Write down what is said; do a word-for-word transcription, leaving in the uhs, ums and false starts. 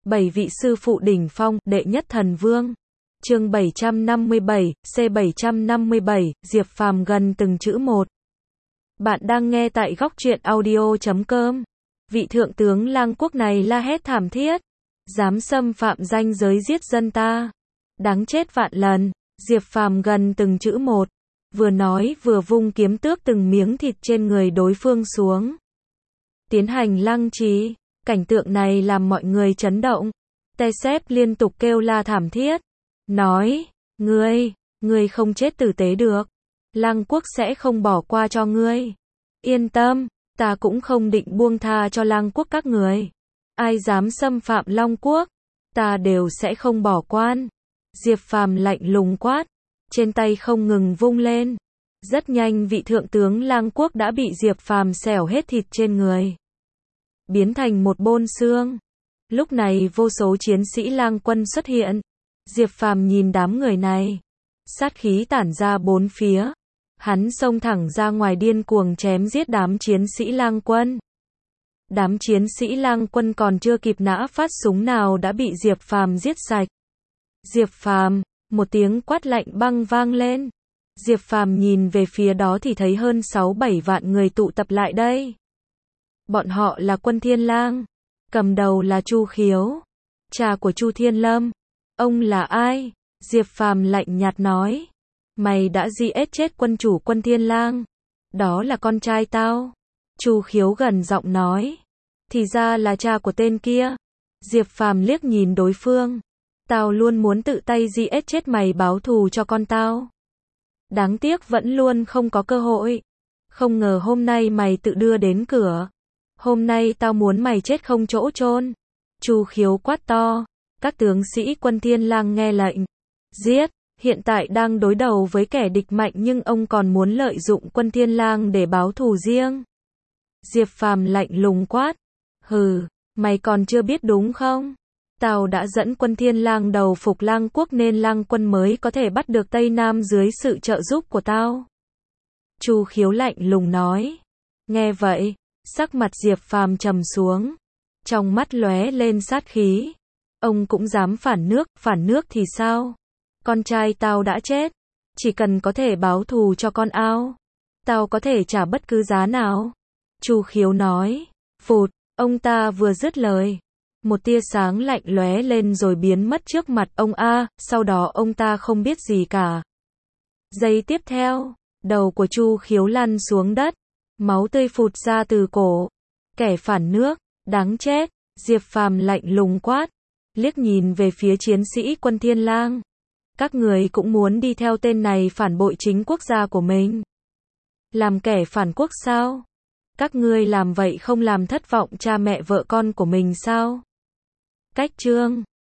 Bảy vị sư phụ đỉnh phong, đệ nhất thần vương. Chương bảy trăm năm mươi bảy, C bảy trăm năm mươi bảy, Diệp Phàm gần từng chữ một. Bạn đang nghe tại góc truyện audio chấm com. Vị thượng tướng Lang Quốc này la hét thảm thiết, dám xâm phạm ranh giới giết dân ta, đáng chết vạn lần. Diệp Phàm gần từng chữ một, vừa nói vừa vung kiếm tước từng miếng thịt trên người đối phương xuống, tiến hành lăng trì. Cảnh tượng này làm mọi người chấn động. Tê Sép liên tục kêu la thảm thiết, nói, ngươi, ngươi không chết tử tế được. Lăng Quốc sẽ không bỏ qua cho ngươi. Yên tâm, ta cũng không định buông tha cho Lăng Quốc các người. Ai dám xâm phạm Long Quốc, ta đều sẽ không bỏ quan. Diệp Phàm lạnh lùng quát, trên tay không ngừng vung lên. Rất nhanh vị thượng tướng Lang Quốc đã bị Diệp Phàm xẻo hết thịt trên người, biến thành một bôn xương. Lúc này vô số chiến sĩ Lang quân xuất hiện. Diệp Phàm nhìn đám người này, sát khí tản ra bốn phía. Hắn xông thẳng ra ngoài điên cuồng chém giết đám chiến sĩ Lang quân. Đám chiến sĩ Lang quân còn chưa kịp nã phát súng nào đã bị Diệp Phàm giết sạch. Diệp Phàm, một tiếng quát lạnh băng vang lên. Diệp Phàm nhìn về phía đó thì thấy hơn sáu bảy vạn người tụ tập lại đây. Bọn họ là Quân Thiên Lang, cầm đầu là Chu Khiếu, cha của Chu Thiên Lâm. Ông là ai? Diệp Phàm lạnh nhạt nói, mày đã giết chết quân chủ Quân Thiên Lang, đó là con trai tao. Chu Khiếu gần giọng nói, thì ra là cha của tên kia. Diệp Phàm liếc nhìn đối phương, tao luôn muốn tự tay giết chết mày báo thù cho con tao, đáng tiếc vẫn luôn không có cơ hội. Không ngờ hôm nay mày tự đưa đến cửa. Hôm nay tao muốn mày chết không chỗ chôn. Chu Khiếu quát to. Các tướng sĩ Quân Thiên Lang nghe lệnh, giết. Hiện tại đang đối đầu với kẻ địch mạnh nhưng ông còn muốn lợi dụng Quân Thiên Lang để báo thù riêng. Diệp Phàm lạnh lùng quát, hừ, mày còn chưa biết đúng không? Tao đã dẫn Quân Thiên Lang đầu phục Lang Quốc nên Lang quân mới có thể bắt được Tây Nam dưới sự trợ giúp của tao. Chu Khiếu lạnh lùng nói. Nghe vậy, sắc mặt Diệp Phàm trầm xuống, trong mắt lóe lên sát khí. Ông cũng dám phản nước, phản nước thì sao? Con trai tao đã chết, chỉ cần có thể báo thù cho con ao, tao có thể trả bất cứ giá nào. Chu Khiếu nói. Phụt, ông ta vừa dứt lời, một tia sáng lạnh lóe lên rồi biến mất trước mặt ông a, sau đó ông ta không biết gì cả. Giây tiếp theo, đầu của Chu Khiếu lăn xuống đất, máu tươi phụt ra từ cổ. Kẻ phản nước, đáng chết. Diệp Phàm lạnh lùng quát, liếc nhìn về phía chiến sĩ Quân Thiên Lang. Các người cũng muốn đi theo tên này phản bội chính quốc gia của mình, làm kẻ phản quốc sao? Các ngươi làm vậy không làm thất vọng cha mẹ vợ con của mình sao? Cách chương